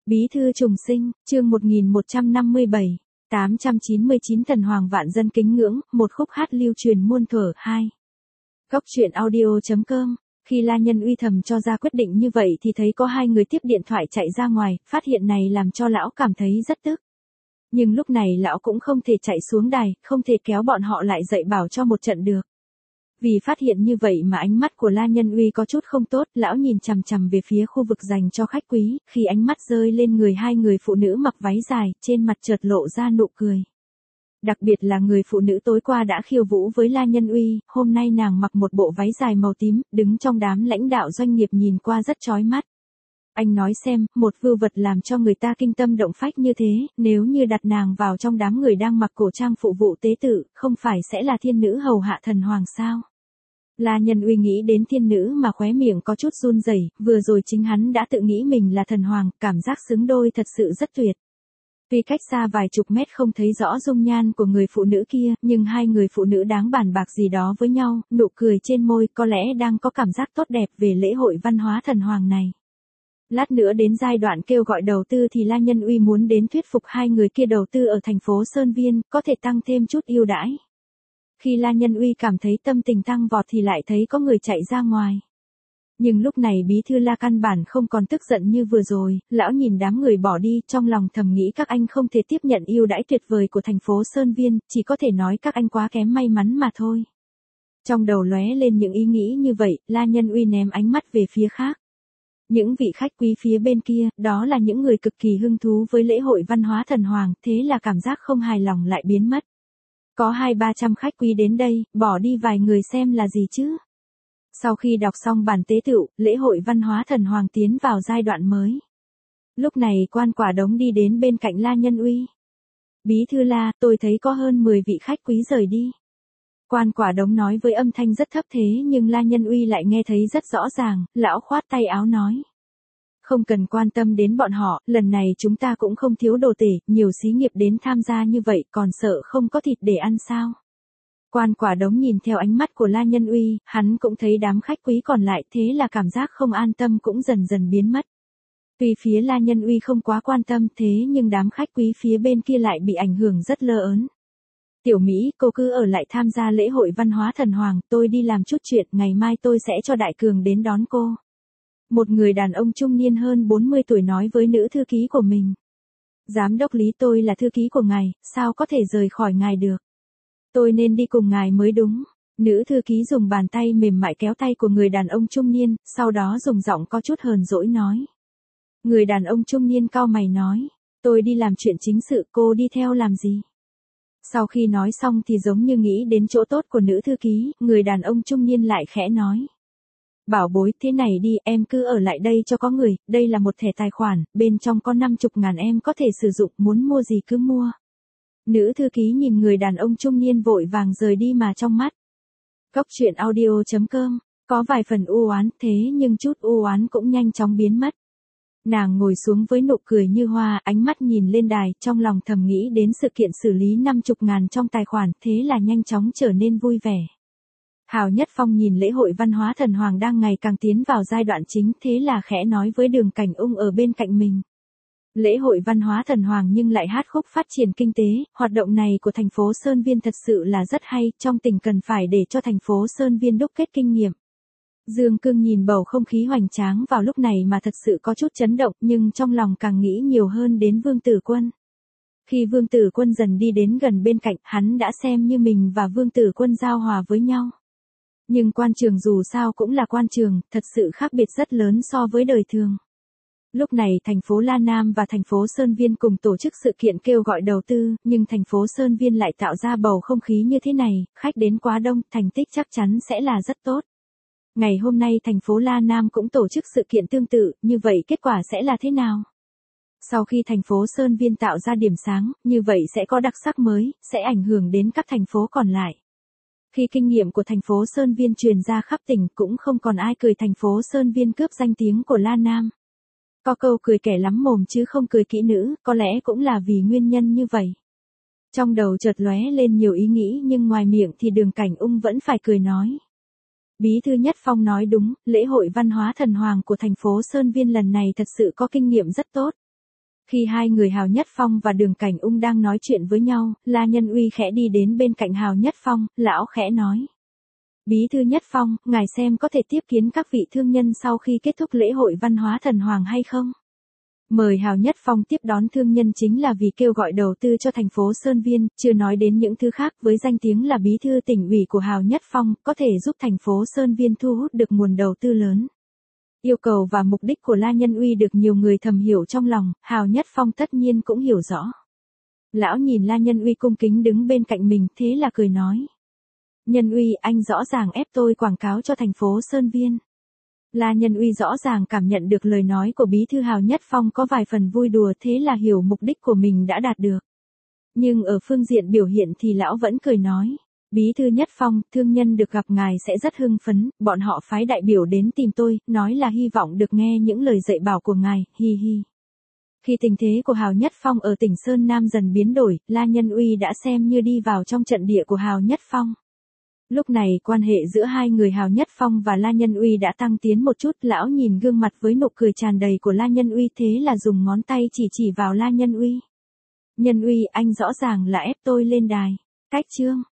Bí thư trùng sinh, chương 1157, 899 thần hoàng vạn dân kính ngưỡng, một khúc hát lưu truyền muôn thuở 2. Góc truyện audio.com. Khi La Nhân Uy thầm cho ra quyết định như vậy thì thấy có hai người tiếp điện thoại chạy ra ngoài, phát hiện này làm cho lão cảm thấy rất tức. Nhưng lúc này lão cũng không thể chạy xuống đài, không thể kéo bọn họ lại dạy bảo cho một trận được. Vì phát hiện như vậy mà ánh mắt của La Nhân Uy có chút không tốt, lão nhìn chằm chằm về phía khu vực dành cho khách quý, khi ánh mắt rơi lên người hai người phụ nữ mặc váy dài, trên mặt chợt lộ ra nụ cười. Đặc biệt là người phụ nữ tối qua đã khiêu vũ với La Nhân Uy, hôm nay nàng mặc một bộ váy dài màu tím, đứng trong đám lãnh đạo doanh nghiệp nhìn qua rất chói mắt. Anh nói xem, một vưu vật làm cho người ta kinh tâm động phách như thế, nếu như đặt nàng vào trong đám người đang mặc cổ trang phụ vụ tế tự, không phải sẽ là thiên nữ hầu hạ thần hoàng sao? La Nhân Uy nghĩ đến thiên nữ mà khóe miệng có chút run rẩy, vừa rồi chính hắn đã tự nghĩ mình là thần hoàng, cảm giác xứng đôi thật sự rất tuyệt. Tuy cách xa vài chục mét không thấy rõ dung nhan của người phụ nữ kia, nhưng hai người phụ nữ đáng bàn bạc gì đó với nhau, nụ cười trên môi có lẽ đang có cảm giác tốt đẹp về lễ hội văn hóa thần hoàng này. Lát nữa đến giai đoạn kêu gọi đầu tư thì La Nhân Uy muốn đến thuyết phục hai người kia đầu tư ở thành phố Sơn Viên, có thể tăng thêm chút ưu đãi. Khi La Nhân Uy cảm thấy tâm tình tăng vọt thì lại thấy có người chạy ra ngoài. Nhưng lúc này bí thư La căn bản không còn tức giận như vừa rồi, lão nhìn đám người bỏ đi, trong lòng thầm nghĩ các anh không thể tiếp nhận ưu đãi tuyệt vời của thành phố Sơn Viên, chỉ có thể nói các anh quá kém may mắn mà thôi. Trong đầu lóe lên những ý nghĩ như vậy, La Nhân Uy ném ánh mắt về phía khác. Những vị khách quý phía bên kia, đó là những người cực kỳ hứng thú với lễ hội văn hóa thần hoàng, thế là cảm giác không hài lòng lại biến mất. Có 200-300 khách quý đến đây, bỏ đi vài người xem là gì chứ. Sau khi đọc xong bản tế tựu, lễ hội văn hóa thần hoàng tiến vào giai đoạn mới. Lúc này quan quả đống đi đến bên cạnh La Nhân Uy. Bí thư La, tôi thấy có hơn 10 vị khách quý rời đi. Quan quả đống nói với âm thanh rất thấp thế nhưng La Nhân Uy lại nghe thấy rất rõ ràng, lão khoát tay áo nói. Không cần quan tâm đến bọn họ, lần này chúng ta cũng không thiếu đồ tể, nhiều xí nghiệp đến tham gia như vậy còn sợ không có thịt để ăn sao. Quan quả đống nhìn theo ánh mắt của La Nhân Uy, hắn cũng thấy đám khách quý còn lại thế là cảm giác không an tâm cũng dần dần biến mất. Tuy phía La Nhân Uy không quá quan tâm thế nhưng đám khách quý phía bên kia lại bị ảnh hưởng rất lơ ớn. Tiểu Mỹ, cô cứ ở lại tham gia lễ hội văn hóa thần hoàng, tôi đi làm chút chuyện, ngày mai tôi sẽ cho Đại Cường đến đón cô. Một người đàn ông trung niên hơn 40 tuổi nói với nữ thư ký của mình. Giám đốc Lý, tôi là thư ký của ngài, sao có thể rời khỏi ngài được? Tôi nên đi cùng ngài mới đúng. Nữ thư ký dùng bàn tay mềm mại kéo tay của người đàn ông trung niên, sau đó dùng giọng có chút hờn dỗi nói. Người đàn ông trung niên cau mày nói, tôi đi làm chuyện chính sự, cô đi theo làm gì? Sau khi nói xong thì giống như nghĩ đến chỗ tốt của nữ thư ký, người đàn ông trung niên lại khẽ nói. Bảo bối, thế này đi, em cứ ở lại đây cho có người, đây là một thẻ tài khoản, bên trong có 50.000 em có thể sử dụng, muốn mua gì cứ mua. Nữ thư ký nhìn người đàn ông trung niên vội vàng rời đi mà trong mắt. Góc truyện audio.com, có vài phần u oán thế nhưng chút u oán cũng nhanh chóng biến mất. Nàng ngồi xuống với nụ cười như hoa, ánh mắt nhìn lên đài, trong lòng thầm nghĩ đến sự kiện xử lý 50.000 trong tài khoản, thế là nhanh chóng trở nên vui vẻ. Hào Nhất Phong nhìn lễ hội văn hóa thần hoàng đang ngày càng tiến vào giai đoạn chính, thế là khẽ nói với Đường Cảnh Ung ở bên cạnh mình. Lễ hội văn hóa thần hoàng nhưng lại hát khúc phát triển kinh tế, hoạt động này của thành phố Sơn Viên thật sự là rất hay, trong tỉnh cần phải để cho thành phố Sơn Viên đúc kết kinh nghiệm. Dương Cương nhìn bầu không khí hoành tráng vào lúc này mà thật sự có chút chấn động, nhưng trong lòng càng nghĩ nhiều hơn đến Vương Tử Quân. Khi Vương Tử Quân dần đi đến gần bên cạnh, hắn đã xem như mình và Vương Tử Quân giao hòa với nhau. Nhưng quan trường dù sao cũng là quan trường, thật sự khác biệt rất lớn so với đời thường. Lúc này thành phố La Nam và thành phố Sơn Viên cùng tổ chức sự kiện kêu gọi đầu tư, nhưng thành phố Sơn Viên lại tạo ra bầu không khí như thế này, khách đến quá đông, thành tích chắc chắn sẽ là rất tốt. Ngày hôm nay thành phố La Nam cũng tổ chức sự kiện tương tự, như vậy kết quả sẽ là thế nào? Sau khi thành phố Sơn Viên tạo ra điểm sáng, như vậy sẽ có đặc sắc mới, sẽ ảnh hưởng đến các thành phố còn lại. Khi kinh nghiệm của thành phố Sơn Viên truyền ra khắp tỉnh cũng không còn ai cười thành phố Sơn Viên cướp danh tiếng của La Nam. Có câu cười kẻ lắm mồm chứ không cười kỹ nữ, có lẽ cũng là vì nguyên nhân như vậy. Trong đầu chợt lóe lên nhiều ý nghĩ nhưng ngoài miệng thì Đường Cảnh Ung vẫn phải cười nói. Bí thư Nhất Phong nói đúng, lễ hội văn hóa thần hoàng của thành phố Sơn Viên lần này thật sự có kinh nghiệm rất tốt. Khi hai người Hào Nhất Phong và Đường Cảnh Ung đang nói chuyện với nhau, La Nhân Uy khẽ đi đến bên cạnh Hào Nhất Phong, lão khẽ nói. Bí thư Nhất Phong, ngài xem có thể tiếp kiến các vị thương nhân sau khi kết thúc lễ hội văn hóa thần hoàng hay không? Mời Hào Nhất Phong tiếp đón thương nhân chính là vì kêu gọi đầu tư cho thành phố Sơn Viên, chưa nói đến những thứ khác. Với danh tiếng là bí thư tỉnh ủy của Hào Nhất Phong, có thể giúp thành phố Sơn Viên thu hút được nguồn đầu tư lớn. Yêu cầu và mục đích của La Nhân Uy được nhiều người thầm hiểu trong lòng, Hào Nhất Phong tất nhiên cũng hiểu rõ. Lão nhìn La Nhân Uy cung kính đứng bên cạnh mình, thế là cười nói. Nhân Uy, anh rõ ràng ép tôi quảng cáo cho thành phố Sơn Viên. La Nhân Uy rõ ràng cảm nhận được lời nói của bí thư Hào Nhất Phong có vài phần vui đùa, thế là hiểu mục đích của mình đã đạt được. Nhưng ở phương diện biểu hiện thì lão vẫn cười nói. Bí thư Nhất Phong, thương nhân được gặp ngài sẽ rất hưng phấn, bọn họ phái đại biểu đến tìm tôi, nói là hy vọng được nghe những lời dạy bảo của ngài, hi hi. Khi tình thế của Hào Nhất Phong ở tỉnh Sơn Nam dần biến đổi, La Nhân Uy đã xem như đi vào trong trận địa của Hào Nhất Phong. Lúc này quan hệ giữa hai người Hào Nhất Phong và La Nhân Uy đã tăng tiến một chút, lão nhìn gương mặt với nụ cười tràn đầy của La Nhân Uy, thế là dùng ngón tay chỉ vào La Nhân Uy. Nhân Uy, anh rõ ràng là ép tôi lên đài. Cách chương.